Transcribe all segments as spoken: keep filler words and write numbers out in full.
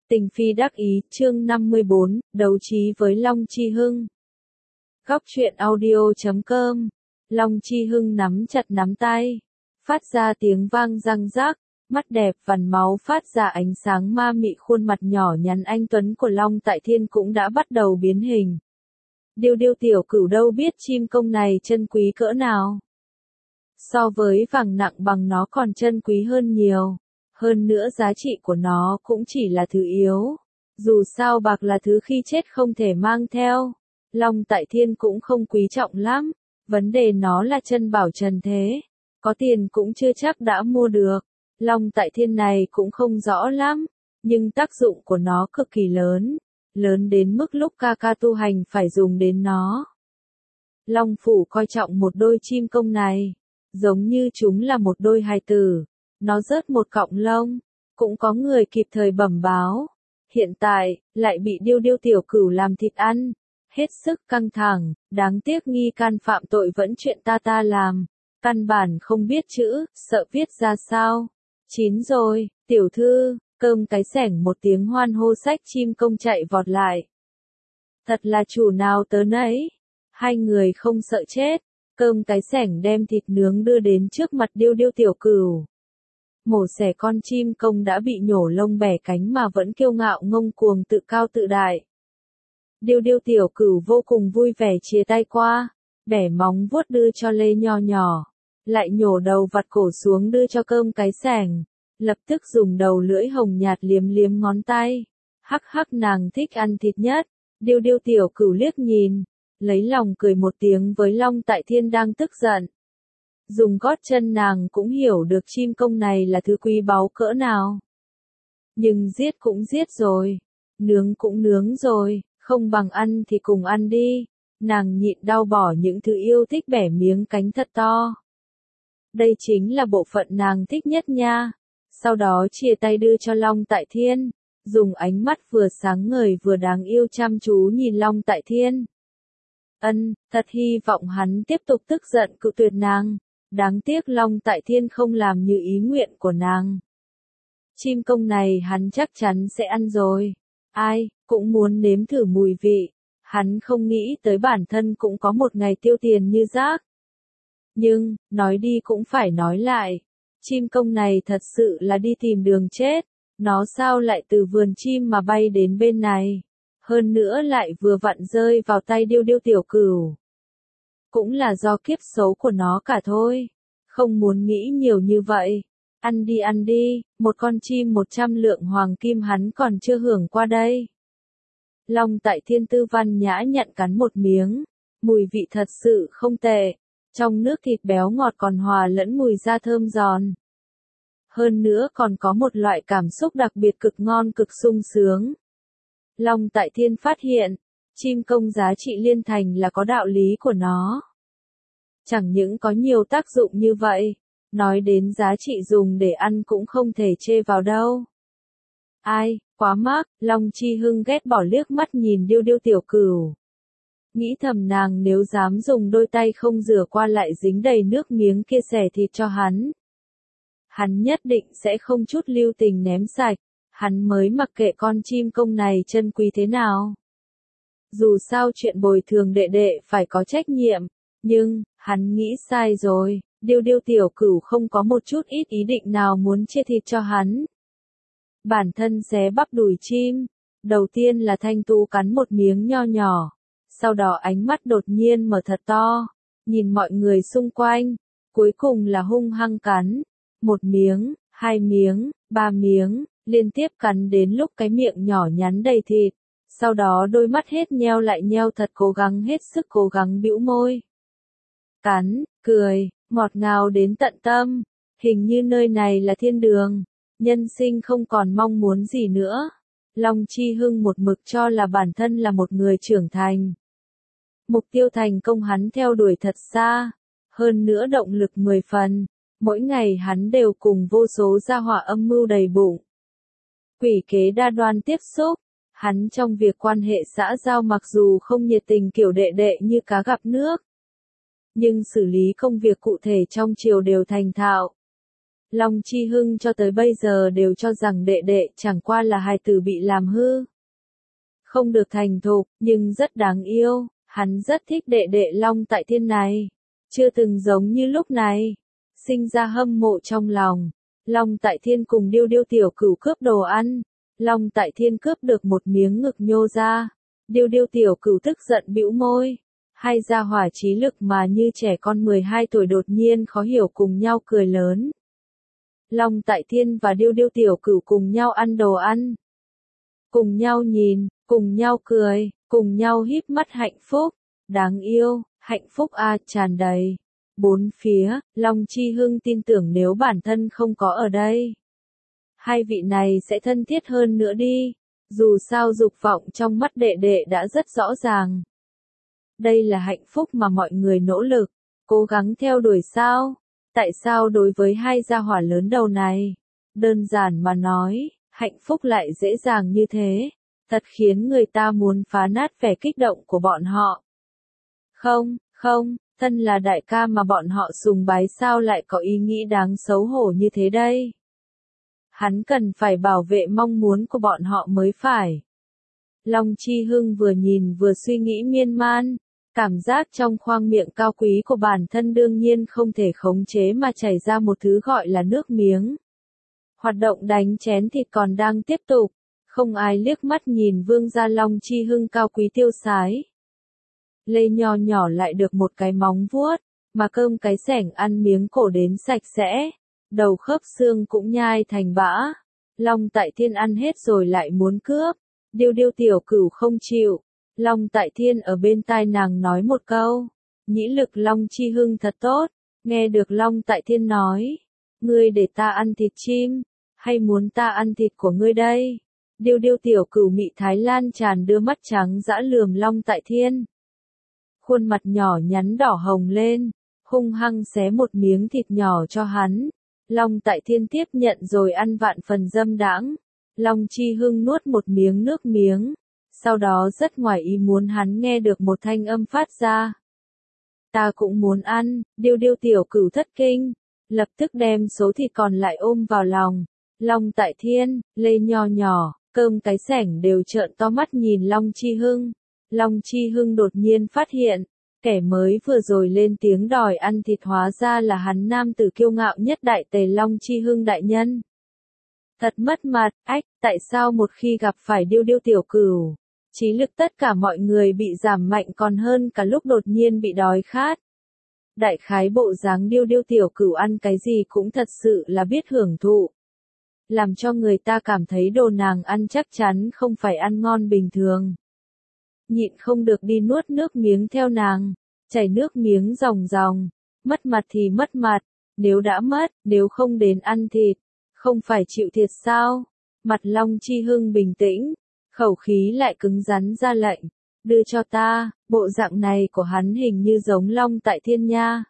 Tình phi đắc ý, chương năm mươi bốn, đấu trí với Long Chi Hưng. Góc truyện audio chấm com. Long Chi Hưng nắm chặt nắm tay, phát ra tiếng vang răng rác, mắt đẹp vằn máu phát ra ánh sáng ma mị, khuôn mặt nhỏ nhắn anh tuấn của Long Tại Thiên cũng đã bắt đầu biến hình. Điêu điêu tiểu cửu đâu biết chim công này chân quý cỡ nào. So với vàng nặng bằng nó còn chân quý hơn nhiều. Hơn nữa giá trị của nó cũng chỉ là thứ yếu. Dù sao bạc là thứ khi chết không thể mang theo. Long Tại Thiên cũng không quý trọng lắm. Vấn đề nó là chân bảo trần thế. Có tiền cũng chưa chắc đã mua được. Long Tại Thiên này cũng không rõ lắm. Nhưng tác dụng của nó cực kỳ lớn. Lớn đến mức lúc ca ca tu hành phải dùng đến nó. Long Phủ coi trọng một đôi chim công này. Giống như chúng là một đôi hài tử. Nó rớt một cọng lông, cũng có người kịp thời bẩm báo. Hiện tại, lại bị điêu điêu tiểu cửu làm thịt ăn. Hết sức căng thẳng, đáng tiếc nghi can phạm tội vẫn chuyện ta ta làm. Căn bản không biết chữ, sợ viết ra sao. Chín rồi, tiểu thư, cơm cái sẻng một tiếng hoan hô, sách chim công chạy vọt lại. Thật là chủ nào tớ nấy. Hai người không sợ chết, cơm cái sẻng đem thịt nướng đưa đến trước mặt điêu điêu tiểu cửu. Mổ xẻ con chim công đã bị nhổ lông bẻ cánh mà vẫn kiêu ngạo ngông cuồng tự cao tự đại. Điêu điêu tiểu cửu vô cùng vui vẻ chia tay qua, bẻ móng vuốt đưa cho Lê Nho Nhỏ, lại nhổ đầu vặt cổ xuống đưa cho cơm cái sẻng, lập tức dùng đầu lưỡi hồng nhạt liếm liếm ngón tay. Hắc hắc, nàng thích ăn thịt nhất. Điêu điêu tiểu cửu liếc nhìn, lấy lòng cười một tiếng với Long Tại Thiên đang tức giận. Dùng gót chân nàng cũng hiểu được chim công này là thứ quý báu cỡ nào. Nhưng giết cũng giết rồi, nướng cũng nướng rồi, không bằng ăn thì cùng ăn đi. Nàng nhịn đau bỏ những thứ yêu thích bẻ miếng cánh thật to. Đây chính là bộ phận nàng thích nhất nha. Sau đó chia tay đưa cho Long Tại Thiên, dùng ánh mắt vừa sáng ngời vừa đáng yêu chăm chú nhìn Long Tại Thiên. Ân, thật hy vọng hắn tiếp tục tức giận cự tuyệt nàng. Đáng tiếc Long Tại Thiên không làm như ý nguyện của nàng. Chim công này hắn chắc chắn sẽ ăn rồi. Ai, cũng muốn nếm thử mùi vị. Hắn không nghĩ tới bản thân cũng có một ngày tiêu tiền như rác. Nhưng, nói đi cũng phải nói lại. Chim công này thật sự là đi tìm đường chết. Nó sao lại từ vườn chim mà bay đến bên này. Hơn nữa lại vừa vặn rơi vào tay điêu điêu tiểu cửu. Cũng là do kiếp xấu của nó cả thôi. Không muốn nghĩ nhiều như vậy. Ăn đi ăn đi, một con chim một trăm lượng hoàng kim hắn còn chưa hưởng qua đây. Long Tại Thiên tư văn nhã nhận cắn một miếng. Mùi vị thật sự không tệ. Trong nước thịt béo ngọt còn hòa lẫn mùi da thơm giòn. Hơn nữa còn có một loại cảm xúc đặc biệt cực ngon cực sung sướng. Long Tại Thiên phát hiện, chim công giá trị liên thành là có đạo lý của nó. Chẳng những có nhiều tác dụng như vậy, nói đến giá trị dùng để ăn cũng không thể chê vào đâu. Ai, quá mắc, Long Chi Hưng ghét bỏ liếc mắt nhìn điêu điêu tiểu cửu. Nghĩ thầm nàng nếu dám dùng đôi tay không rửa qua lại dính đầy nước miếng kia xẻ thịt cho hắn. Hắn nhất định sẽ không chút lưu tình ném sạch, hắn mới mặc kệ con chim công này chân quý thế nào. Dù sao chuyện bồi thường đệ đệ phải có trách nhiệm, nhưng, hắn nghĩ sai rồi, điêu điêu tiểu cửu không có một chút ít ý định nào muốn chia thịt cho hắn. Bản thân xé bắp đùi chim, đầu tiên là Thanh Tu cắn một miếng nho nhỏ, sau đó ánh mắt đột nhiên mở thật to, nhìn mọi người xung quanh, cuối cùng là hung hăng cắn, một miếng, hai miếng, ba miếng, liên tiếp cắn đến lúc cái miệng nhỏ nhắn đầy thịt, sau đó đôi mắt hết nheo lại nheo thật, cố gắng hết sức cố gắng bĩu môi. Cắn, cười, ngọt ngào đến tận tâm, hình như nơi này là thiên đường, nhân sinh không còn mong muốn gì nữa. Long Chi Hưng một mực cho là bản thân là một người trưởng thành. Mục tiêu thành công hắn theo đuổi thật xa, hơn nữa động lực mười phần, mỗi ngày hắn đều cùng vô số gia họa âm mưu đầy bụng. Quỷ kế đa đoan tiếp xúc, hắn trong việc quan hệ xã giao mặc dù không nhiệt tình kiểu đệ đệ như cá gặp nước, nhưng xử lý công việc cụ thể trong triều đều thành thạo. Long Chi Hưng cho tới bây giờ đều cho rằng đệ đệ chẳng qua là hài tử bị làm hư. Không được thành thục, nhưng rất đáng yêu, hắn rất thích đệ đệ Long Tại Thiên này. Chưa từng giống như lúc này, sinh ra hâm mộ trong lòng. Long Tại Thiên cùng Điêu Điêu tiểu cửu cướp đồ ăn. Long Tại Thiên cướp được một miếng ngực nhô ra. Điêu Điêu tiểu cửu tức giận bĩu môi. Hai gia hỏa trí lực mà như trẻ con mười hai tuổi đột nhiên khó hiểu cùng nhau cười lớn. Long Tại Thiên và Điêu Điêu tiểu cửu cùng nhau ăn đồ ăn. Cùng nhau nhìn, cùng nhau cười, cùng nhau híp mắt hạnh phúc. Đáng yêu, hạnh phúc a à, tràn đầy. Bốn phía, Long Chi Hưng tin tưởng nếu bản thân không có ở đây, hai vị này sẽ thân thiết hơn nữa đi. Dù sao dục vọng trong mắt đệ đệ đã rất rõ ràng. Đây là hạnh phúc mà mọi người nỗ lực, cố gắng theo đuổi sao? Tại sao đối với hai gia hỏa lớn đầu này, đơn giản mà nói, hạnh phúc lại dễ dàng như thế, thật khiến người ta muốn phá nát vẻ kích động của bọn họ. Không, không, thân là đại ca mà bọn họ sùng bái sao lại có ý nghĩ đáng xấu hổ như thế đây? Hắn cần phải bảo vệ mong muốn của bọn họ mới phải. Long Chi Hưng vừa nhìn vừa suy nghĩ miên man, cảm giác trong khoang miệng cao quý của bản thân đương nhiên không thể khống chế mà chảy ra một thứ gọi là nước miếng. Hoạt động đánh chén thịt còn đang tiếp tục, không ai liếc mắt nhìn vương gia Long Chi Hưng cao quý tiêu sái. Lê nho nhỏ lại được một cái móng vuốt, mà cơm cái sẻng ăn miếng cổ đến sạch sẽ, đầu khớp xương cũng nhai thành bã. Long Tại Thiên ăn hết rồi lại muốn cướp, Điêu Điêu tiểu cửu không chịu. Long Tại Thiên ở bên tai nàng nói một câu, nhĩ lực Long Chi Hưng thật tốt, nghe được Long Tại Thiên nói, ngươi để ta ăn thịt chim, hay muốn ta ăn thịt của ngươi đây? Điêu Điêu tiểu cửu mị Thái Lan tràn đưa mắt trắng dã lườm Long Tại Thiên. Khuôn mặt nhỏ nhắn đỏ hồng lên, hung hăng xé một miếng thịt nhỏ cho hắn. Long Tại Thiên tiếp nhận rồi ăn vạn phần dâm đãng. Long Chi Hưng nuốt một miếng nước miếng. Sau đó rất ngoài ý muốn hắn nghe được một thanh âm phát ra. Ta cũng muốn ăn, Điêu Điêu tiểu cửu thất kinh, lập tức đem số thịt còn lại ôm vào lòng. Long Tại Thiên, Lê nho nhỏ, cơm cái sẻng đều trợn to mắt nhìn Long Chi Hưng. Long Chi Hưng đột nhiên phát hiện, kẻ mới vừa rồi lên tiếng đòi ăn thịt hóa ra là hắn nam tử kiêu ngạo nhất đại tề Long Chi Hưng đại nhân. Thật mất mặt, ách, tại sao một khi gặp phải Điêu Điêu tiểu cửu, trí lực tất cả mọi người bị giảm mạnh còn hơn cả lúc đột nhiên bị đói khát. Đại khái bộ dáng Điêu Điêu tiểu cửu ăn cái gì cũng thật sự là biết hưởng thụ. Làm cho người ta cảm thấy đồ nàng ăn chắc chắn không phải ăn ngon bình thường. Nhịn không được đi nuốt nước miếng theo nàng, chảy nước miếng ròng ròng, mất mặt thì mất mặt, nếu đã mất, nếu không đến ăn thịt, không phải chịu thiệt sao? Mặt Long Chi Hưng bình tĩnh, khẩu khí lại cứng rắn ra lệnh, đưa cho ta, bộ dạng này của hắn hình như giống Long Tại Thiên nha.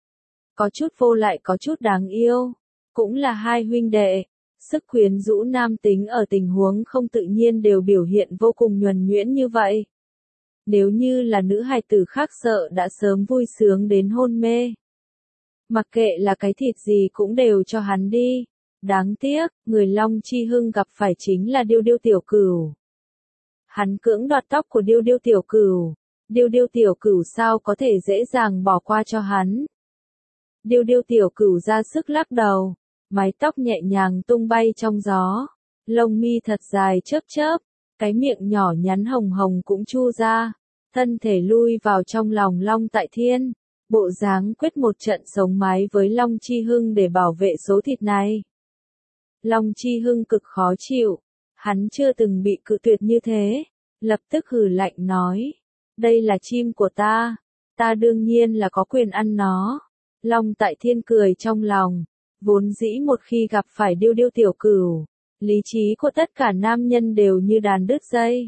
Có chút vô lại có chút đáng yêu, cũng là hai huynh đệ, sức quyến rũ nam tính ở tình huống không tự nhiên đều biểu hiện vô cùng nhuần nhuyễn như vậy. Nếu như là nữ hài tử khác sợ đã sớm vui sướng đến hôn mê. Mặc kệ là cái thịt gì cũng đều cho hắn đi. Đáng tiếc, người Long Chi Hưng gặp phải chính là Điêu Điêu tiểu cửu. Hắn cưỡng đoạt tóc của Điêu Điêu tiểu cửu. Điêu Điêu tiểu cửu sao có thể dễ dàng bỏ qua cho hắn. Điêu Điêu tiểu cửu ra sức lắc đầu, mái tóc nhẹ nhàng tung bay trong gió, lông mi thật dài chớp chớp, cái miệng nhỏ nhắn hồng hồng cũng chu ra, thân thể lui vào trong lòng Long Tại Thiên, bộ dáng quyết một trận sống mái với Long Chi Hưng để bảo vệ số thịt này. Long Chi Hưng cực khó chịu, hắn chưa từng bị cự tuyệt như thế, lập tức hừ lạnh nói, đây là chim của ta, ta đương nhiên là có quyền ăn nó. Long Tại Thiên cười trong lòng, vốn dĩ một khi gặp phải Điêu Điêu tiểu cửu, lý trí của tất cả nam nhân đều như đàn đứt dây.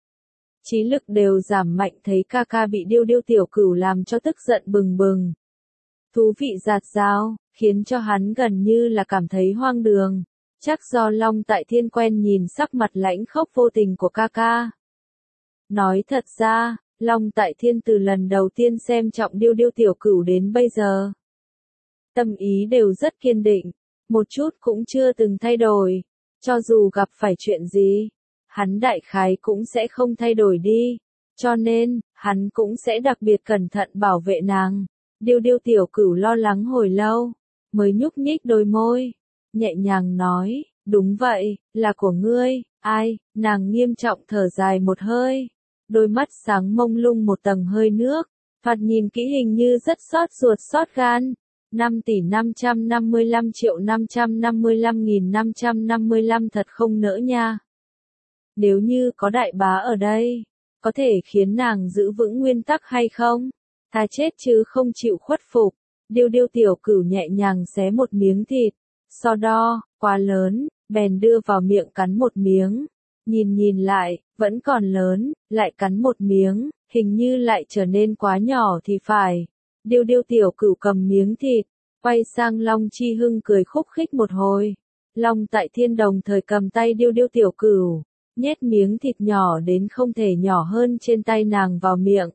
Trí lực đều giảm mạnh thấy ca ca bị Điêu Điêu tiểu cửu làm cho tức giận bừng bừng. Thú vị giạt rào, khiến cho hắn gần như là cảm thấy hoang đường. Chắc do Long Tại Thiên quen nhìn sắc mặt lãnh khốc vô tình của ca ca. Nói thật ra, Long Tại Thiên từ lần đầu tiên xem trọng Điêu Điêu tiểu cửu đến bây giờ, tâm ý đều rất kiên định, một chút cũng chưa từng thay đổi. Cho dù gặp phải chuyện gì, hắn đại khái cũng sẽ không thay đổi đi. Cho nên, hắn cũng sẽ đặc biệt cẩn thận bảo vệ nàng. Điêu điêu tiểu cửu lo lắng hồi lâu, mới nhúc nhích đôi môi, nhẹ nhàng nói, đúng vậy, là của ngươi. Ai? Nàng nghiêm trọng thở dài một hơi, đôi mắt sáng mông lung một tầng hơi nước, thoạt nhìn kỹ hình như rất xót ruột xót gan. năm tỷ năm trăm năm mươi lăm triệu năm trăm năm mươi lăm nghìn năm trăm năm mươi lăm thật không nỡ nha. Nếu như có đại bá ở đây, có thể khiến nàng giữ vững nguyên tắc hay không? Thà chết chứ không chịu khuất phục. Điêu điêu tiểu cửu nhẹ nhàng xé một miếng thịt, so đo, quá lớn, bèn đưa vào miệng cắn một miếng. Nhìn nhìn lại, vẫn còn lớn, lại cắn một miếng, hình như lại trở nên quá nhỏ thì phải. Điêu điêu tiểu cửu cầm miếng thịt, quay sang Long Chi Hưng cười khúc khích một hồi. Long Tại Thiên đồng thời cầm tay điêu điêu tiểu cửu, nhét miếng thịt nhỏ đến không thể nhỏ hơn trên tay nàng vào miệng.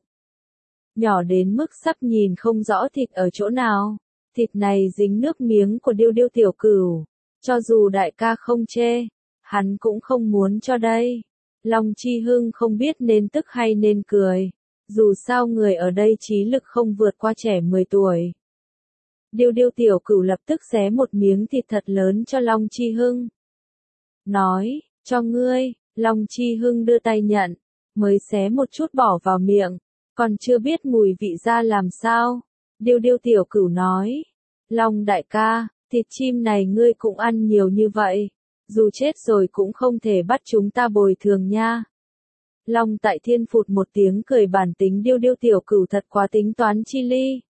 Nhỏ đến mức sắp nhìn không rõ thịt ở chỗ nào. Thịt này dính nước miếng của điêu điêu tiểu cửu. Cho dù đại ca không chê, hắn cũng không muốn cho đây. Long Chi Hưng không biết nên tức hay nên cười. Dù sao người ở đây trí lực không vượt qua trẻ mười tuổi. Điêu điêu tiểu cửu lập tức xé một miếng thịt thật lớn cho Long Chi Hưng. Nói, cho ngươi. Long Chi Hưng đưa tay nhận, mới xé một chút bỏ vào miệng, còn chưa biết mùi vị ra làm sao. Điêu điêu tiểu cửu nói, Long đại ca, thịt chim này ngươi cũng ăn nhiều như vậy, dù chết rồi cũng không thể bắt chúng ta bồi thường nha. Long Tại Thiên phụt một tiếng cười bản tính điêu điêu tiểu cửu thật quá tính toán chi ly.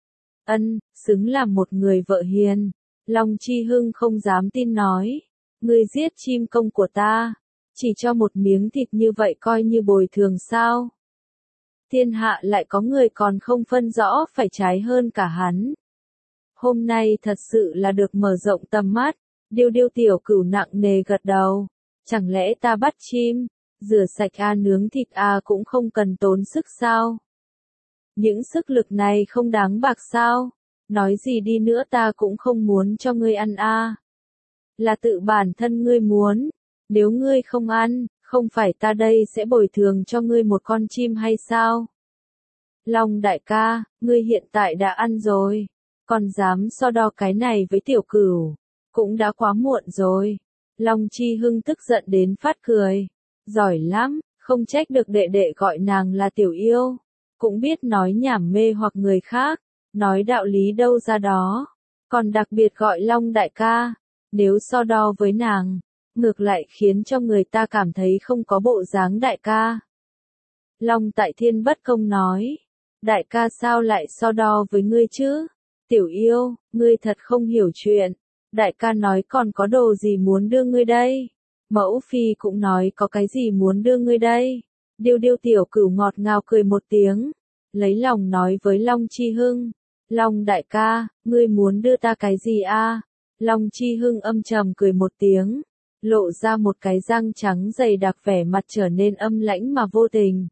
Ân, xứng làm một người vợ hiền. Long Chi Hưng không dám tin nói, ngươi giết chim công của ta, chỉ cho một miếng thịt như vậy coi như bồi thường sao? Thiên hạ lại có người còn không phân rõ phải trái hơn cả hắn. Hôm nay thật sự là được mở rộng tầm mắt. Điêu điêu tiểu cửu nặng nề gật đầu. Chẳng lẽ ta bắt chim, rửa sạch a nướng thịt a cũng không cần tốn sức sao? Những sức lực này không đáng bạc sao? Nói gì đi nữa ta cũng không muốn cho ngươi ăn a. Là tự bản thân ngươi muốn. Nếu ngươi không ăn, không phải ta đây sẽ bồi thường cho ngươi một con chim hay sao? Long đại ca, ngươi hiện tại đã ăn rồi, còn dám so đo cái này với tiểu cửu, cũng đã quá muộn rồi. Long Chi Hưng tức giận đến phát cười, giỏi lắm, không trách được đệ đệ gọi nàng là tiểu yêu, cũng biết nói nhảm mê hoặc người khác, nói đạo lý đâu ra đó, còn đặc biệt gọi Long đại ca, nếu so đo với nàng, ngược lại khiến cho người ta cảm thấy không có bộ dáng đại ca. Long Tại Thiên bất công nói, đại ca sao lại so đo với ngươi chứ? Tiểu yêu, ngươi thật không hiểu chuyện, đại ca nói còn có đồ gì muốn đưa ngươi đây? Mẫu phi cũng nói có cái gì muốn đưa ngươi đây? Điêu điêu tiểu cửu ngọt ngào cười một tiếng, lấy lòng nói với Long Chi Hưng, Long đại ca, ngươi muốn đưa ta cái gì a? Long Chi Hưng âm trầm cười một tiếng, lộ ra một cái răng trắng dày đặc, vẻ mặt trở nên âm lãnh mà vô tình.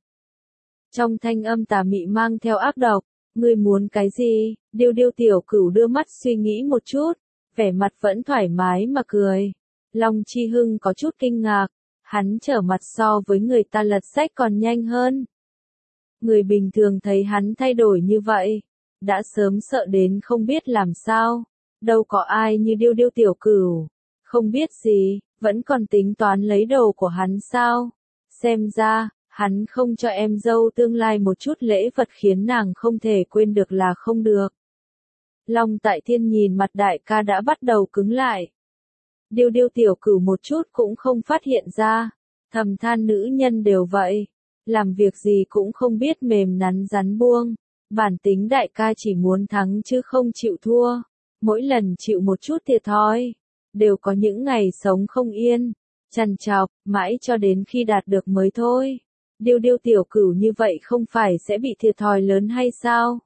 Trong thanh âm tà mị mang theo ác độc, ngươi muốn cái gì? Điêu điêu tiểu cửu đưa mắt suy nghĩ một chút, vẻ mặt vẫn thoải mái mà cười. Long Chi Hưng có chút kinh ngạc, hắn trở mặt so với người ta lật sách còn nhanh hơn. Người bình thường thấy hắn thay đổi như vậy, đã sớm sợ đến không biết làm sao, đâu có ai như điêu điêu tiểu cửu, không biết gì, vẫn còn tính toán lấy đồ của hắn sao? Xem ra, hắn không cho em dâu tương lai một chút lễ vật khiến nàng không thể quên được là không được. Long Tại Thiên nhìn mặt đại ca đã bắt đầu cứng lại. Điêu điêu tiểu cửu một chút cũng không phát hiện ra, thầm than nữ nhân đều vậy, làm việc gì cũng không biết mềm nắn rắn buông, bản tính đại ca chỉ muốn thắng chứ không chịu thua, mỗi lần chịu một chút thiệt thòi, đều có những ngày sống không yên, trằn trọc, mãi cho đến khi đạt được mới thôi. Điêu điêu tiểu cửu như vậy không phải sẽ bị thiệt thòi lớn hay sao?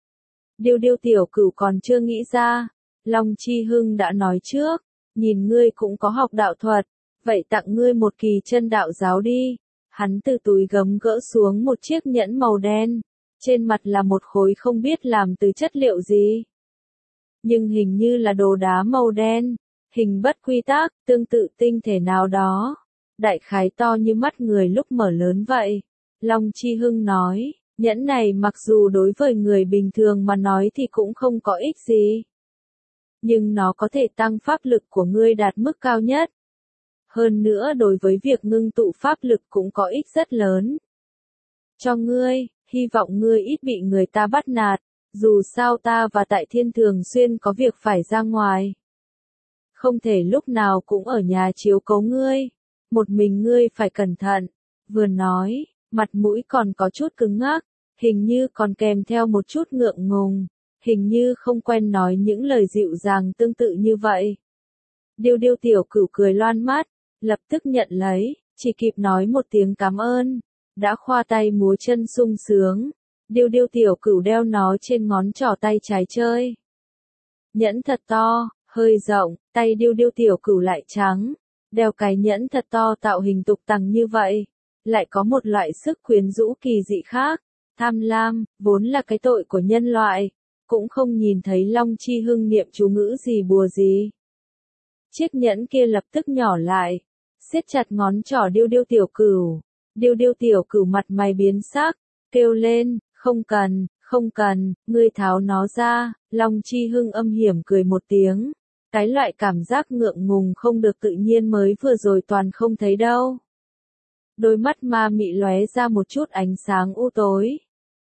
Điêu điêu tiểu cửu còn chưa nghĩ ra, Long Chi Hưng đã nói trước, nhìn ngươi cũng có học đạo thuật, vậy tặng ngươi một kỳ chân đạo giáo đi. Hắn từ túi gấm gỡ xuống một chiếc nhẫn màu đen, trên mặt là một khối không biết làm từ chất liệu gì. nhưng hình như là đồ đá màu đen, hình bất quy tắc, tương tự tinh thể nào đó. Đại khái to như mắt người lúc mở lớn vậy. Long Chi Hưng nói, nhẫn này mặc dù đối với người bình thường mà nói thì cũng không có ích gì. Nhưng nó có thể tăng pháp lực của ngươi đạt mức cao nhất. Hơn nữa đối với việc ngưng tụ pháp lực cũng có ích rất lớn. Cho ngươi, hy vọng ngươi ít bị người ta bắt nạt, dù sao ta và Tại Thiên thường xuyên có việc phải ra ngoài. Không thể lúc nào cũng ở nhà chiếu cố ngươi, một mình ngươi phải cẩn thận. Vừa nói, mặt mũi còn có chút cứng ngắc, hình như còn kèm theo một chút ngượng ngùng, hình như không quen nói những lời dịu dàng tương tự như vậy. Điêu Điêu tiểu cửu cười loan mắt, lập tức nhận lấy, chỉ kịp nói một tiếng cảm ơn, đã khoa tay múa chân sung sướng. Điêu Điêu tiểu cửu đeo nó trên ngón trỏ tay trái chơi. Nhẫn thật to, hơi rộng, tay Điêu Điêu tiểu cửu lại trắng, đeo cái nhẫn thật to tạo hình tục tằng như vậy, lại có một loại sức quyến rũ kỳ dị khác. Tham lam, vốn là cái tội của nhân loại, cũng không nhìn thấy Long Chi Hưng niệm chú ngữ gì bùa gì. Chiếc nhẫn kia lập tức nhỏ lại, siết chặt ngón trỏ Điêu Điêu tiểu cửu. Điêu Điêu tiểu cửu mặt mày biến sắc, kêu lên, không cần, không cần, ngươi tháo nó ra. Long Chi Hưng âm hiểm cười một tiếng, cái loại cảm giác ngượng ngùng không được tự nhiên mới vừa rồi toàn không thấy đâu. Đôi mắt ma mị lóe ra một chút ánh sáng u tối.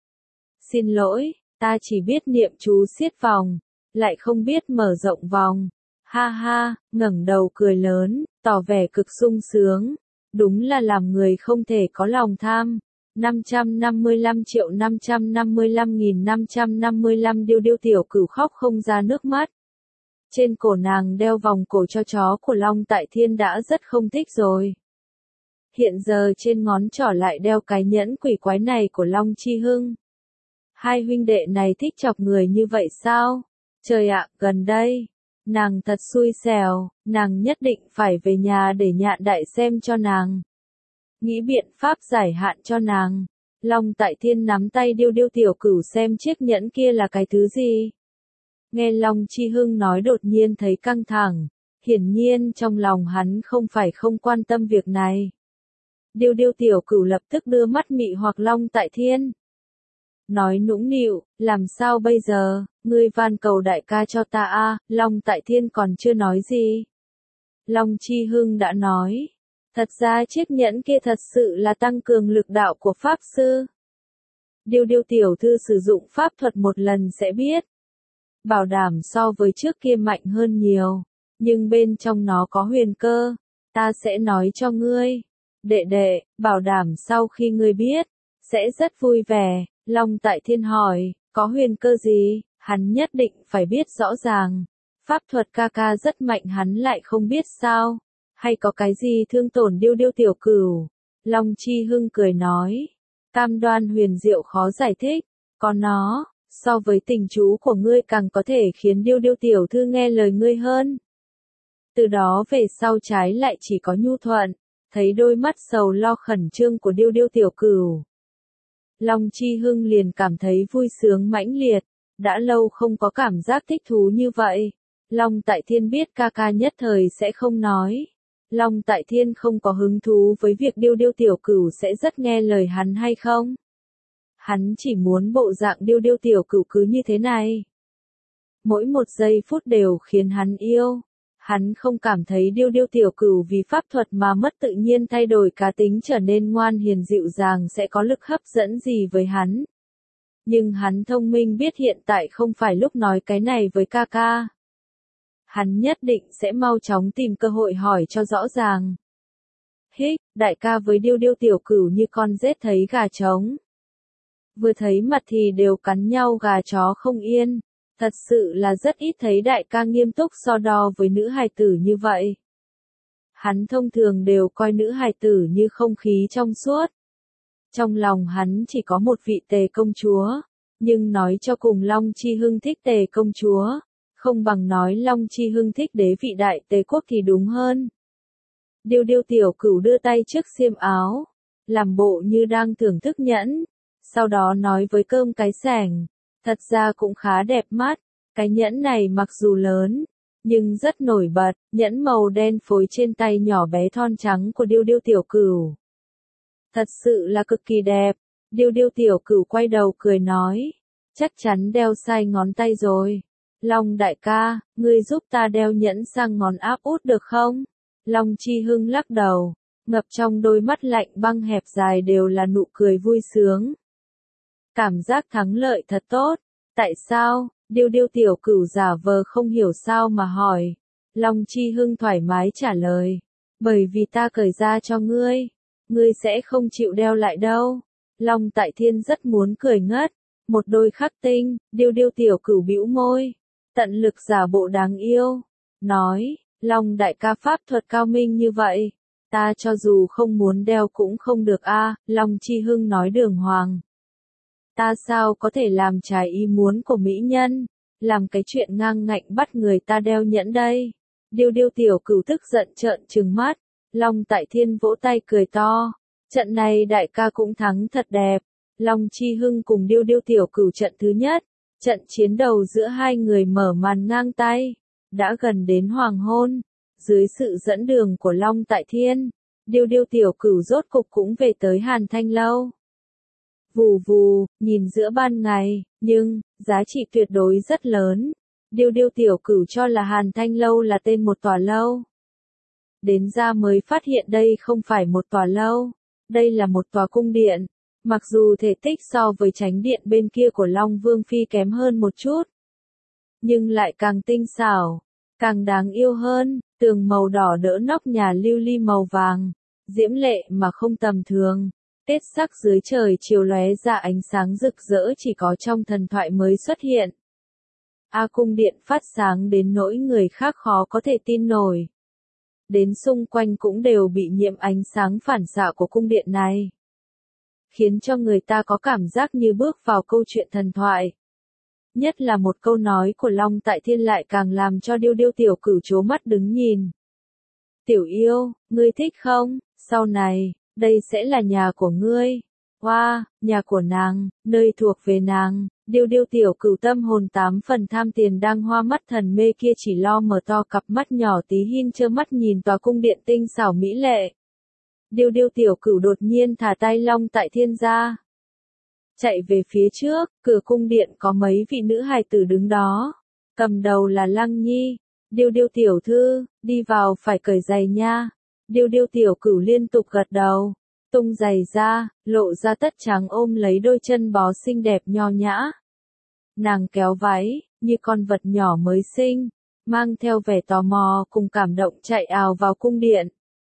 Xin lỗi, ta chỉ biết niệm chú siết vòng, lại không biết mở rộng vòng. Ha ha, ngẩng đầu cười lớn, tỏ vẻ cực sung sướng. Đúng là làm người không thể có lòng tham. năm trăm năm mươi lăm triệu năm trăm năm mươi lăm nghìn năm trăm năm mươi lăm Điêu Điêu tiểu cửu khóc không ra nước mắt. Trên cổ nàng đeo vòng cổ cho chó của Long Tại Thiên đã rất không thích rồi. Hiện giờ trên ngón trỏ lại đeo cái nhẫn quỷ quái này của Long Chi Hưng. Hai huynh đệ này thích chọc người như vậy sao? Trời ạ, gần đây, nàng thật xui xẻo, nàng nhất định phải về nhà để Nhạn Đại xem cho nàng. Nghĩ biện pháp giải hạn cho nàng. Long Tại Thiên nắm tay Điêu Điêu tiểu cửu xem chiếc nhẫn kia là cái thứ gì. Nghe Long Chi Hưng nói đột nhiên thấy căng thẳng, hiển nhiên trong lòng hắn không phải không quan tâm việc này. Điêu Điêu tiểu cửu lập tức đưa mắt mị hoặc Long Tại Thiên. Nói nũng nịu, làm sao bây giờ, ngươi van cầu đại ca cho ta a. Long Tại Thiên còn chưa nói gì. Long Chi Hưng đã nói, thật ra chiếc nhẫn kia thật sự là tăng cường lực đạo của Pháp Sư. Điêu Điêu tiểu thư sử dụng pháp thuật một lần sẽ biết. Bảo đảm so với trước kia mạnh hơn nhiều, nhưng bên trong nó có huyền cơ, ta sẽ nói cho ngươi. Đệ đệ, bảo đảm sau khi ngươi biết, sẽ rất vui vẻ. Long Tại Thiên hỏi, có huyền cơ gì, hắn nhất định phải biết rõ ràng. Pháp thuật ca ca rất mạnh hắn lại không biết sao, hay có cái gì thương tổn Điêu Điêu tiểu cửu. Long Chi Hưng cười nói, cam đoan huyền diệu khó giải thích, có nó, so với tình chú của ngươi càng có thể khiến Điêu Điêu tiểu thư nghe lời ngươi hơn. Từ đó về sau trái lại chỉ có nhu thuận, thấy đôi mắt sầu lo khẩn trương của Điêu Điêu tiểu cửu. Long Chi Hưng liền cảm thấy vui sướng mãnh liệt, đã lâu không có cảm giác thích thú như vậy. Long Tại Thiên biết ca ca nhất thời sẽ không nói. Long Tại Thiên không có hứng thú với việc Điêu Điêu tiểu cửu sẽ rất nghe lời hắn hay không. Hắn chỉ muốn bộ dạng Điêu Điêu tiểu cửu cứ như thế này. Mỗi một giây phút đều khiến hắn yêu. Hắn không cảm thấy Điêu Điêu tiểu cửu vì pháp thuật mà mất tự nhiên thay đổi cá tính trở nên ngoan hiền dịu dàng sẽ có lực hấp dẫn gì với hắn. Nhưng hắn thông minh biết hiện tại không phải lúc nói cái này với ca ca. Hắn nhất định sẽ mau chóng tìm cơ hội hỏi cho rõ ràng. Hích, đại ca với Điêu Điêu tiểu cửu như con rết thấy gà trống. Vừa thấy mặt thì đều cắn nhau gà chó không yên. Thật sự là rất ít thấy đại ca nghiêm túc so đo với nữ hài tử như vậy. Hắn thông thường đều coi nữ hài tử như không khí trong suốt. Trong lòng hắn chỉ có một vị Tề công chúa, nhưng nói cho cùng Long Chi Hưng thích Tề công chúa, không bằng nói Long Chi Hưng thích đế vị đại Tề quốc thì đúng hơn. Điêu Điêu tiểu cửu đưa tay trước xiêm áo, làm bộ như đang thưởng thức nhẫn, sau đó nói với cơm cái sẻng. Thật ra cũng khá đẹp mắt, Cái nhẫn này mặc dù lớn, nhưng rất nổi bật, nhẫn màu đen phối trên tay nhỏ bé thon trắng của Điêu Điêu tiểu cửu. Thật sự là cực kỳ đẹp, Điêu Điêu tiểu cửu quay đầu cười nói, chắc chắn đeo sai ngón tay rồi. Long đại ca, ngươi giúp ta đeo nhẫn sang ngón áp út được không? Long Chi Hưng lắc đầu, ngập trong đôi mắt lạnh băng hẹp dài đều là nụ cười vui sướng. Cảm giác thắng lợi thật tốt, tại sao? Điêu Điêu tiểu cửu giả vờ không hiểu sao mà hỏi. Long Chi Hưng thoải mái trả lời, bởi vì ta cởi ra cho ngươi, ngươi sẽ không chịu đeo lại đâu. Long Tại Thiên rất muốn cười ngất, một đôi khắc tinh, Điêu Điêu tiểu cửu bĩu môi, tận lực giả bộ đáng yêu, nói, Long đại ca pháp thuật cao minh như vậy, ta cho dù không muốn đeo cũng không được a. Long Chi Hưng nói đường hoàng. Ta sao có thể làm trái ý muốn của mỹ nhân, làm cái chuyện ngang ngạnh bắt người ta đeo nhẫn đây. Điêu Điêu tiểu cửu tức giận trợn trừng mắt, Long Tại Thiên vỗ tay cười to, trận này đại ca cũng thắng thật đẹp. Long Chi Hưng cùng Điêu Điêu tiểu cửu trận thứ nhất, trận chiến đầu giữa hai người mở màn ngang tay, đã gần đến hoàng hôn, dưới sự dẫn đường của Long Tại Thiên, Điêu Điêu tiểu cửu rốt cục cũng về tới Hàn Thanh Lâu. Vù vù, nhìn giữa ban ngày, nhưng, giá trị tuyệt đối rất lớn. Điêu Điêu tiểu cửu cho là Hàn Thanh Lâu là tên một tòa lâu. Đến ra mới phát hiện đây không phải một tòa lâu, đây là một tòa cung điện. Mặc dù thể tích so với chánh điện bên kia của Long Vương Phi kém hơn một chút, nhưng lại càng tinh xảo, càng đáng yêu hơn, tường màu đỏ đỡ nóc nhà lưu ly màu vàng, diễm lệ mà không tầm thường. Kết sắc dưới trời chiều lóe ra ánh sáng rực rỡ chỉ có trong thần thoại mới xuất hiện. A cung điện phát sáng đến nỗi người khác khó có thể tin nổi. Đến xung quanh cũng đều bị nhiễm ánh sáng phản xạ của cung điện này, khiến cho người ta có cảm giác như bước vào câu chuyện thần thoại. Nhất là một câu nói của Long Tại Thiên lại càng làm cho Điêu Điêu tiểu cửu trố mắt đứng nhìn. Tiểu yêu, ngươi thích không? Sau này, đây sẽ là nhà của ngươi. Hoa, wow, nhà của nàng, nơi thuộc về nàng. Điêu Điêu tiểu cửu tâm hồn tám phần tham tiền đang hoa mắt thần mê kia chỉ lo mở to cặp mắt nhỏ tí hin trơ mắt nhìn tòa cung điện tinh xảo mỹ lệ. Điêu Điêu tiểu cửu đột nhiên thả tay Long Tại Thiên ra, chạy về phía trước, cửa cung điện có mấy vị nữ hài tử đứng đó, cầm đầu là Lăng Nhi. Điêu Điêu tiểu thư, đi vào phải cởi giày nha. Điêu Điêu tiểu cửu liên tục gật đầu, tung giày ra, lộ ra tất trắng ôm lấy đôi chân bó xinh đẹp nho nhã. Nàng kéo váy, như con vật nhỏ mới sinh, mang theo vẻ tò mò cùng cảm động chạy ào vào cung điện.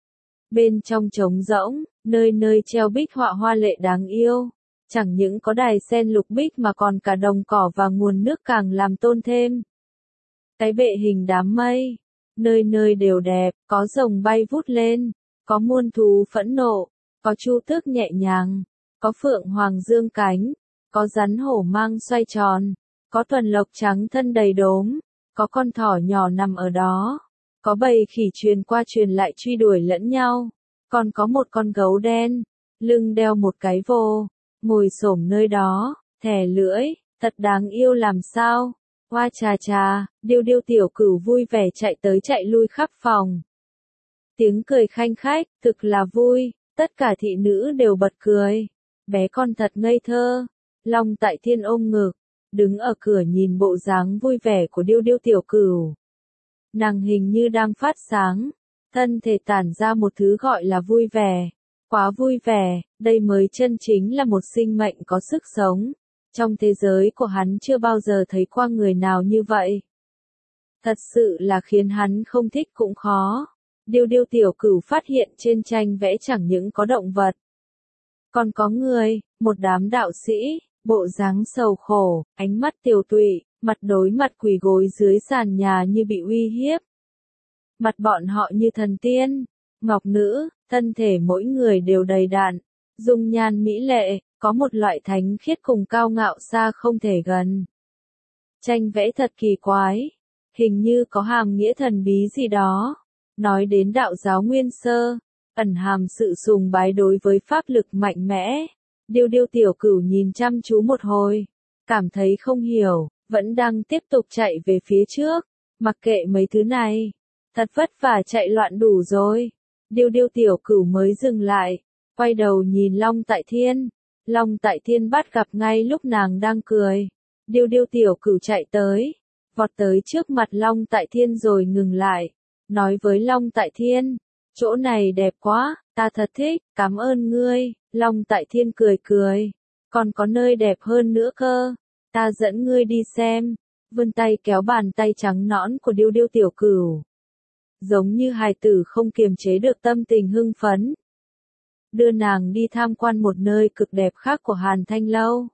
Bên trong trống rỗng, nơi nơi treo bích họa hoa lệ đáng yêu. Chẳng những có đài sen lục bích mà còn cả đồng cỏ và nguồn nước càng làm tôn thêm. Cái bệ hình đám mây, nơi nơi đều đẹp, có rồng bay vút lên, có muôn thú phẫn nộ, có chu tước nhẹ nhàng, có phượng hoàng dương cánh, có rắn hổ mang xoay tròn, có tuần lộc trắng thân đầy đốm, có con thỏ nhỏ nằm ở đó, có bầy khỉ truyền qua truyền lại truy đuổi lẫn nhau, còn có một con gấu đen, lưng đeo một cái vồ, ngồi xổm nơi đó, thè lưỡi, thật đáng yêu làm sao. Hoa trà trà, Điêu Điêu tiểu cửu vui vẻ chạy tới chạy lui khắp phòng. Tiếng cười khanh khách, thực là vui, tất cả thị nữ đều bật cười. Bé con thật ngây thơ. Long Tại Thiên ôm ngực, đứng ở cửa nhìn bộ dáng vui vẻ của Điêu Điêu tiểu cửu. Nàng hình như đang phát sáng, thân thể tản ra một thứ gọi là vui vẻ. Quá vui vẻ, đây mới chân chính là một sinh mệnh có sức sống. Trong thế giới của hắn chưa bao giờ thấy qua người nào như vậy. Thật sự là khiến hắn không thích cũng khó. Điêu Điêu tiểu cửu phát hiện trên tranh vẽ chẳng những có động vật, còn có người, một đám đạo sĩ, bộ dáng sầu khổ, ánh mắt tiều tụy, mặt đối mặt quỳ gối dưới sàn nhà như bị uy hiếp. Mặt bọn họ như thần tiên, ngọc nữ, thân thể mỗi người đều đầy đặn, dung nhan mỹ lệ, có một loại thánh khiết cùng cao ngạo xa không thể gần. Tranh vẽ thật kỳ quái, hình như có hàm nghĩa thần bí gì đó. Nói đến đạo giáo nguyên sơ, ẩn hàm sự sùng bái đối với pháp lực mạnh mẽ. Điêu Điêu tiểu cửu nhìn chăm chú một hồi, cảm thấy không hiểu, vẫn đang tiếp tục chạy về phía trước, mặc kệ mấy thứ này. Thật vất vả chạy loạn đủ rồi. Điêu điêu tiểu cửu mới dừng lại, quay đầu nhìn Long Tại Thiên. Long Tại Thiên bắt gặp ngay lúc nàng đang cười. Điêu điêu tiểu cửu chạy tới, vọt tới trước mặt Long Tại Thiên rồi ngừng lại, nói với Long Tại Thiên, chỗ này đẹp quá, ta thật thích, cảm ơn ngươi. Long Tại Thiên cười cười, còn có nơi đẹp hơn nữa cơ, ta dẫn ngươi đi xem. Vươn tay kéo bàn tay trắng nõn của điêu điêu tiểu cửu, giống như hài tử không kiềm chế được tâm tình hưng phấn. Đưa nàng đi tham quan một nơi cực đẹp khác của Hàn Thanh Lâu.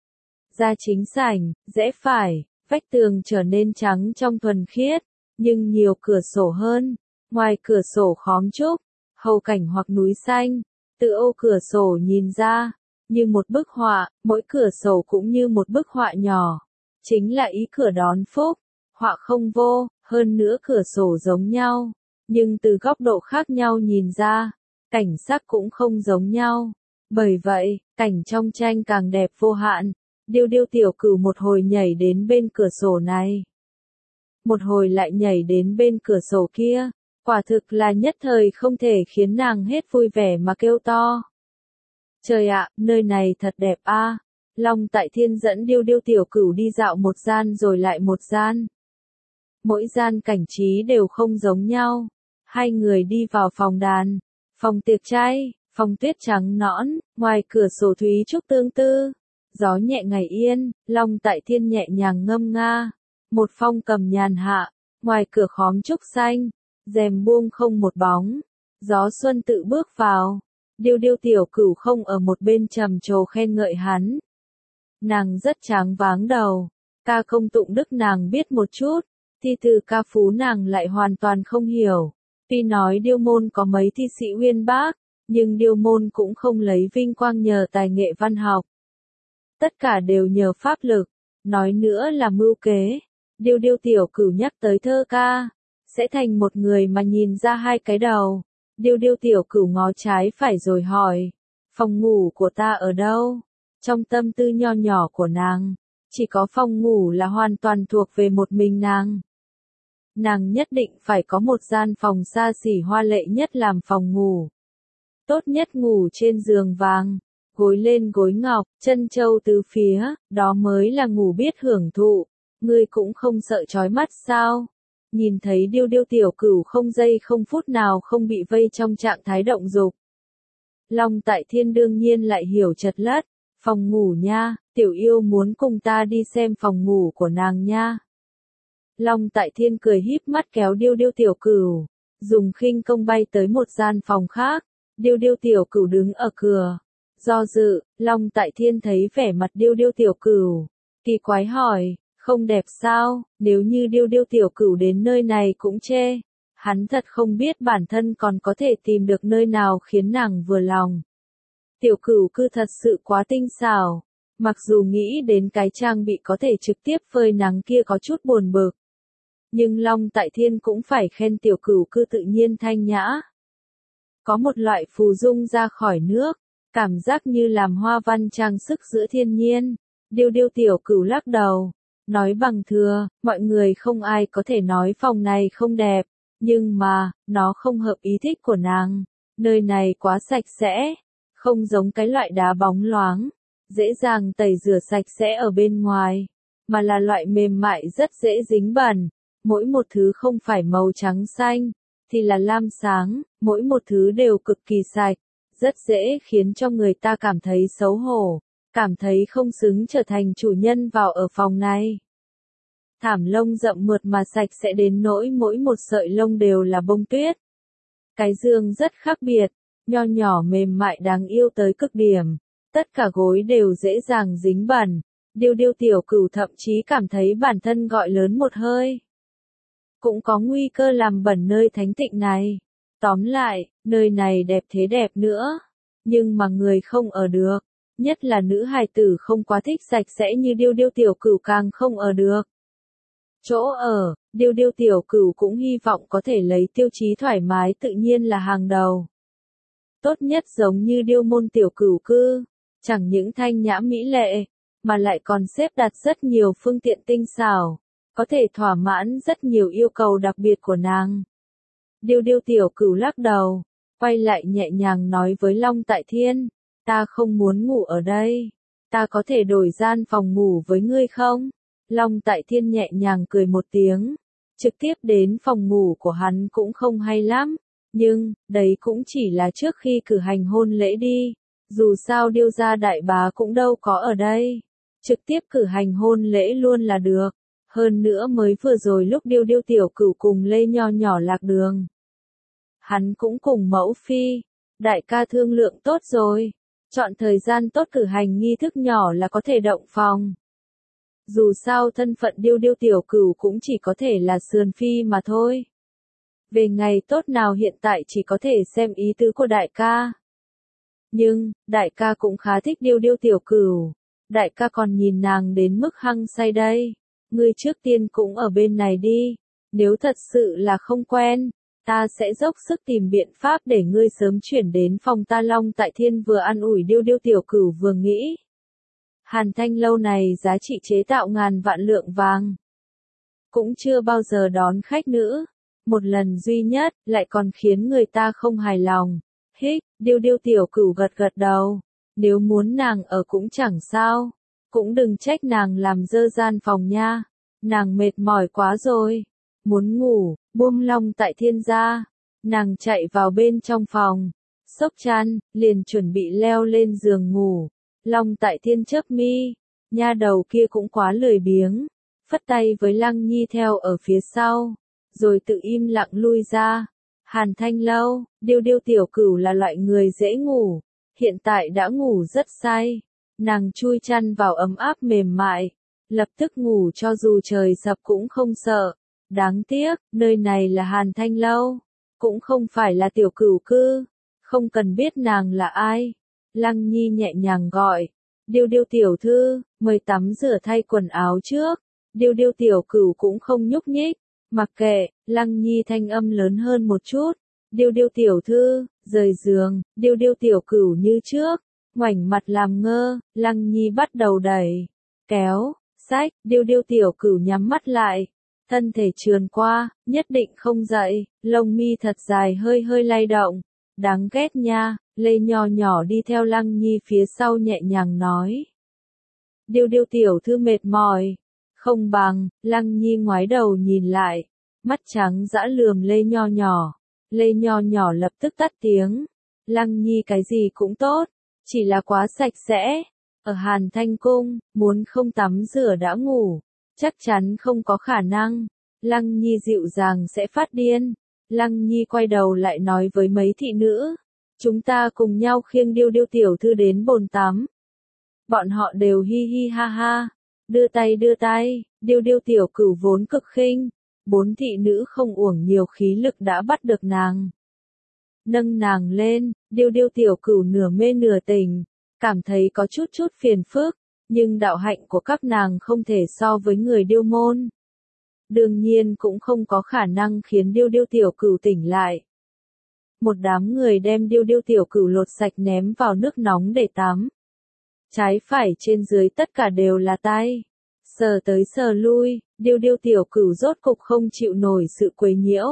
Ra chính sảnh, rẽ phải, vách tường trở nên trắng trong thuần khiết, nhưng nhiều cửa sổ hơn. Ngoài cửa sổ khóm trúc, hầu cảnh hoặc núi xanh, từ ô cửa sổ nhìn ra, như một bức họa, mỗi cửa sổ cũng như một bức họa nhỏ. Chính là ý cửa đón phúc, họa không vô, hơn nữa cửa sổ giống nhau, nhưng từ góc độ khác nhau nhìn ra, cảnh sắc cũng không giống nhau. Bởi vậy, cảnh trong tranh càng đẹp vô hạn. Điêu điêu tiểu cửu một hồi nhảy đến bên cửa sổ này, một hồi lại nhảy đến bên cửa sổ kia, quả thực là nhất thời không thể khiến nàng hết vui vẻ mà kêu to. Trời ạ, nơi này thật đẹp a. Long Tại Thiên dẫn điêu điêu tiểu cửu đi dạo một gian rồi lại một gian. Mỗi gian cảnh trí đều không giống nhau. Hai người đi vào phòng đàn, phòng tiệc trai, phòng tuyết trắng nõn, ngoài cửa sổ thúy trúc tương tư. Gió nhẹ ngày yên, Long Tại Thiên nhẹ nhàng ngâm nga. Một phong cầm nhàn hạ, ngoài cửa khóm trúc xanh, rèm buông không một bóng. Gió xuân tự bước vào, điêu điêu tiểu cửu không ở một bên trầm trồ khen ngợi hắn. Nàng rất tráng váng đầu, ca công tụng đức nàng biết một chút, thi từ ca phú nàng lại hoàn toàn không hiểu. Tuy nói điêu môn có mấy thi sĩ uyên bác, nhưng điêu môn cũng không lấy vinh quang nhờ tài nghệ văn học. Tất cả đều nhờ pháp lực, nói nữa là mưu kế. Điêu điêu tiểu cửu nhắc tới thơ ca, sẽ thành một người mà nhìn ra hai cái đầu. Điêu điêu tiểu cửu ngó trái phải rồi hỏi, phòng ngủ của ta ở đâu? Trong tâm tư nho nhỏ của nàng, chỉ có phòng ngủ là hoàn toàn thuộc về một mình nàng. Nàng nhất định phải có một gian phòng xa xỉ hoa lệ nhất làm phòng ngủ. Tốt nhất ngủ trên giường vàng, gối lên gối ngọc, chân châu tứ phía, đó mới là ngủ biết hưởng thụ. Ngươi cũng không sợ chói mắt sao? Nhìn thấy điêu điêu tiểu cửu không giây không phút nào không bị vây trong trạng thái động dục. Long Tại Thiên đương nhiên lại hiểu chật lất, phòng ngủ nha, tiểu yêu muốn cùng ta đi xem phòng ngủ của nàng nha. Long Tại Thiên cười híp mắt kéo điêu điêu tiểu cửu, dùng khinh công bay tới một gian phòng khác. Điêu điêu tiểu cửu đứng ở cửa, do dự. Long Tại Thiên thấy vẻ mặt điêu điêu tiểu cửu, kỳ quái hỏi, không đẹp sao? Nếu như điêu điêu tiểu cửu đến nơi này cũng chê. Hắn thật không biết bản thân còn có thể tìm được nơi nào khiến nàng vừa lòng. Tiểu cửu cư thật sự quá tinh xảo, mặc dù nghĩ đến cái trang bị có thể trực tiếp phơi nắng kia có chút buồn bực. Nhưng Long Tại Thiên cũng phải khen tiểu cửu cư tự nhiên thanh nhã. Có một loại phù dung ra khỏi nước, cảm giác như làm hoa văn trang sức giữa thiên nhiên. Điêu điêu tiểu cửu lắc đầu, nói bằng thừa, mọi người không ai có thể nói phòng này không đẹp, nhưng mà, nó không hợp ý thích của nàng. Nơi này quá sạch sẽ, không giống cái loại đá bóng loáng, dễ dàng tẩy rửa sạch sẽ ở bên ngoài, mà là loại mềm mại rất dễ dính bẩn. Mỗi một thứ không phải màu trắng xanh, thì là lam sáng, mỗi một thứ đều cực kỳ sạch, rất dễ khiến cho người ta cảm thấy xấu hổ, cảm thấy không xứng trở thành chủ nhân vào ở phòng này. Thảm lông rậm mượt mà sạch sẽ đến nỗi mỗi một sợi lông đều là bông tuyết. Cái giường rất khác biệt, nho nhỏ mềm mại đáng yêu tới cực điểm, tất cả gối đều dễ dàng dính bẩn. Điêu điêu tiểu cửu thậm chí cảm thấy bản thân gọi lớn một hơi. Cũng có nguy cơ làm bẩn nơi thánh tịnh này. Tóm lại, nơi này đẹp thế đẹp nữa, nhưng mà người không ở được, nhất là nữ hài tử không quá thích sạch sẽ như điêu điêu tiểu cửu càng không ở được. Chỗ ở, điêu điêu tiểu cửu cũng hy vọng có thể lấy tiêu chí thoải mái tự nhiên là hàng đầu. Tốt nhất giống như điêu môn tiểu cửu cư, chẳng những thanh nhã mỹ lệ, mà lại còn xếp đặt rất nhiều phương tiện tinh xảo, có thể thỏa mãn rất nhiều yêu cầu đặc biệt của nàng. Điêu điêu tiểu cửu lắc đầu, quay lại nhẹ nhàng nói với Long Tại Thiên, ta không muốn ngủ ở đây, ta có thể đổi gian phòng ngủ với ngươi không? Long Tại Thiên nhẹ nhàng cười một tiếng, trực tiếp đến phòng ngủ của hắn cũng không hay lắm, nhưng, đấy cũng chỉ là trước khi cử hành hôn lễ đi, dù sao điêu gia đại bá cũng đâu có ở đây, trực tiếp cử hành hôn lễ luôn là được, hơn nữa mới vừa rồi lúc điêu điêu tiểu cửu cùng Lê Nho nhỏ lạc đường. Hắn cũng cùng mẫu phi, đại ca thương lượng tốt rồi, chọn thời gian tốt cử hành nghi thức nhỏ là có thể động phòng. Dù sao thân phận điêu điêu tiểu cửu cũng chỉ có thể là sườn phi mà thôi. Về ngày tốt nào hiện tại chỉ có thể xem ý tứ của đại ca. Nhưng, đại ca cũng khá thích điêu điêu tiểu cửu. Đại ca còn nhìn nàng đến mức hăng say đây. Ngươi trước tiên cũng ở bên này đi. Nếu thật sự là không quen, ta sẽ dốc sức tìm biện pháp để ngươi sớm chuyển đến phòng ta. Long Tại Thiên vừa an ủi điêu điêu tiểu cửu vừa nghĩ. Hàn Thanh lâu này giá trị chế tạo ngàn vạn lượng vàng. Cũng chưa bao giờ đón khách nữ. Một lần duy nhất, lại còn khiến người ta không hài lòng. Hích, điêu điêu tiểu cửu gật gật đầu. Nếu muốn nàng ở cũng chẳng sao. Cũng đừng trách nàng làm dơ gian phòng nha. Nàng mệt mỏi quá rồi. Muốn ngủ, buông Long Tại Thiên ra. Nàng chạy vào bên trong phòng. Xốc chăn, liền chuẩn bị leo lên giường ngủ. Long Tại Thiên chớp mi. Nha đầu kia cũng quá lười biếng. Phất tay với Lăng Nhi theo ở phía sau. Rồi tự im lặng lui ra. Hàn Thanh lâu, điêu điêu tiểu cửu là loại người dễ ngủ. Hiện tại đã ngủ rất say. Nàng chui chăn vào ấm áp mềm mại. Lập tức ngủ cho dù trời sập cũng không sợ. Đáng tiếc, nơi này là Hàn Thanh lâu. Cũng không phải là tiểu cửu cư. Không cần biết nàng là ai. Lăng Nhi nhẹ nhàng gọi. Điêu điêu tiểu thư, mời tắm rửa thay quần áo trước. Điêu điêu tiểu cửu cũng không nhúc nhích. Mặc kệ, Lăng Nhi thanh âm lớn hơn một chút. Điêu điêu tiểu thư, rời giường, điêu điêu tiểu cửu như trước. Ngoảnh mặt làm ngơ, Lăng Nhi bắt đầu đẩy, kéo, xách, điêu điêu tiểu cửu nhắm mắt lại. Thân thể trườn qua, nhất định không dậy, lông mi thật dài hơi hơi lay động. Đáng ghét nha, Lê Nho nhỏ đi theo Lăng Nhi phía sau nhẹ nhàng nói. Điêu điêu tiểu thư mệt mỏi. Không bằng, Lăng Nhi ngoái đầu nhìn lại, mắt trắng dã lườm Lê Nho nhỏ. Lê Nho nhỏ lập tức tắt tiếng. Lăng Nhi cái gì cũng tốt, chỉ là quá sạch sẽ. Ở Hàn Thanh cung, muốn không tắm rửa đã ngủ, chắc chắn không có khả năng. Lăng Nhi dịu dàng sẽ phát điên. Lăng Nhi quay đầu lại nói với mấy thị nữ, chúng ta cùng nhau khiêng điêu điêu tiểu thư đến bồn tắm. Bọn họ đều hi hi ha ha. Đưa tay đưa tay, điêu điêu tiểu cửu vốn cực khinh, bốn thị nữ không uổng nhiều khí lực đã bắt được nàng. Nâng nàng lên, điêu điêu tiểu cửu nửa mê nửa tỉnh, cảm thấy có chút chút phiền phức, nhưng đạo hạnh của các nàng không thể so với người điêu môn. Đương nhiên cũng không có khả năng khiến điêu điêu tiểu cửu tỉnh lại. Một đám người đem điêu điêu tiểu cửu lột sạch ném vào nước nóng để tắm. Trái phải trên dưới tất cả đều là tay. Sờ tới sờ lui, điêu điêu tiểu cửu rốt cục không chịu nổi sự quấy nhiễu.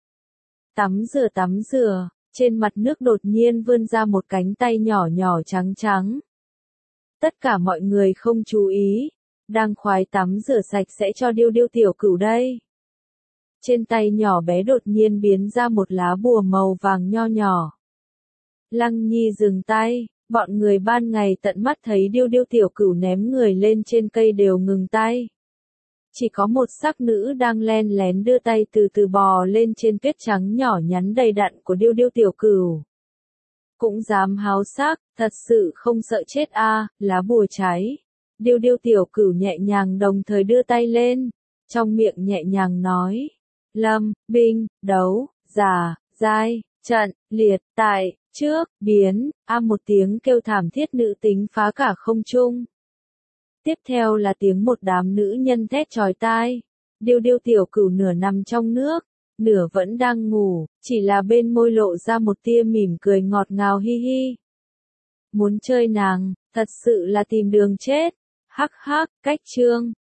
Tắm rửa tắm rửa, trên mặt nước đột nhiên vươn ra một cánh tay nhỏ nhỏ trắng trắng. Tất cả mọi người không chú ý, đang khoái tắm rửa sạch sẽ cho điêu điêu tiểu cửu đây. Trên tay nhỏ bé đột nhiên biến ra một lá bùa màu vàng nho nhỏ. Lăng Nhi dừng tay. Bọn người ban ngày tận mắt thấy điêu điêu tiểu cửu ném người lên trên cây đều ngừng tay. Chỉ có một sắc nữ đang len lén đưa tay từ từ bò lên trên tuyết trắng nhỏ nhắn đầy đặn của điêu điêu tiểu cửu. Cũng dám háo sắc, thật sự không sợ chết a, à, lá bùa cháy. Điêu điêu tiểu cửu nhẹ nhàng đồng thời đưa tay lên, trong miệng nhẹ nhàng nói. Lâm, binh, đấu, giả, giai, trận, liệt, tại. Trước, biến, a một tiếng kêu thảm thiết nữ tính phá cả không trung. Tiếp theo là tiếng một đám nữ nhân thét chói tai. Điêu điêu tiểu cửu nửa nằm trong nước, nửa vẫn đang ngủ, chỉ là bên môi lộ ra một tia mỉm cười ngọt ngào hi hi. Muốn chơi nàng, thật sự là tìm đường chết. Hắc hắc, cách chương.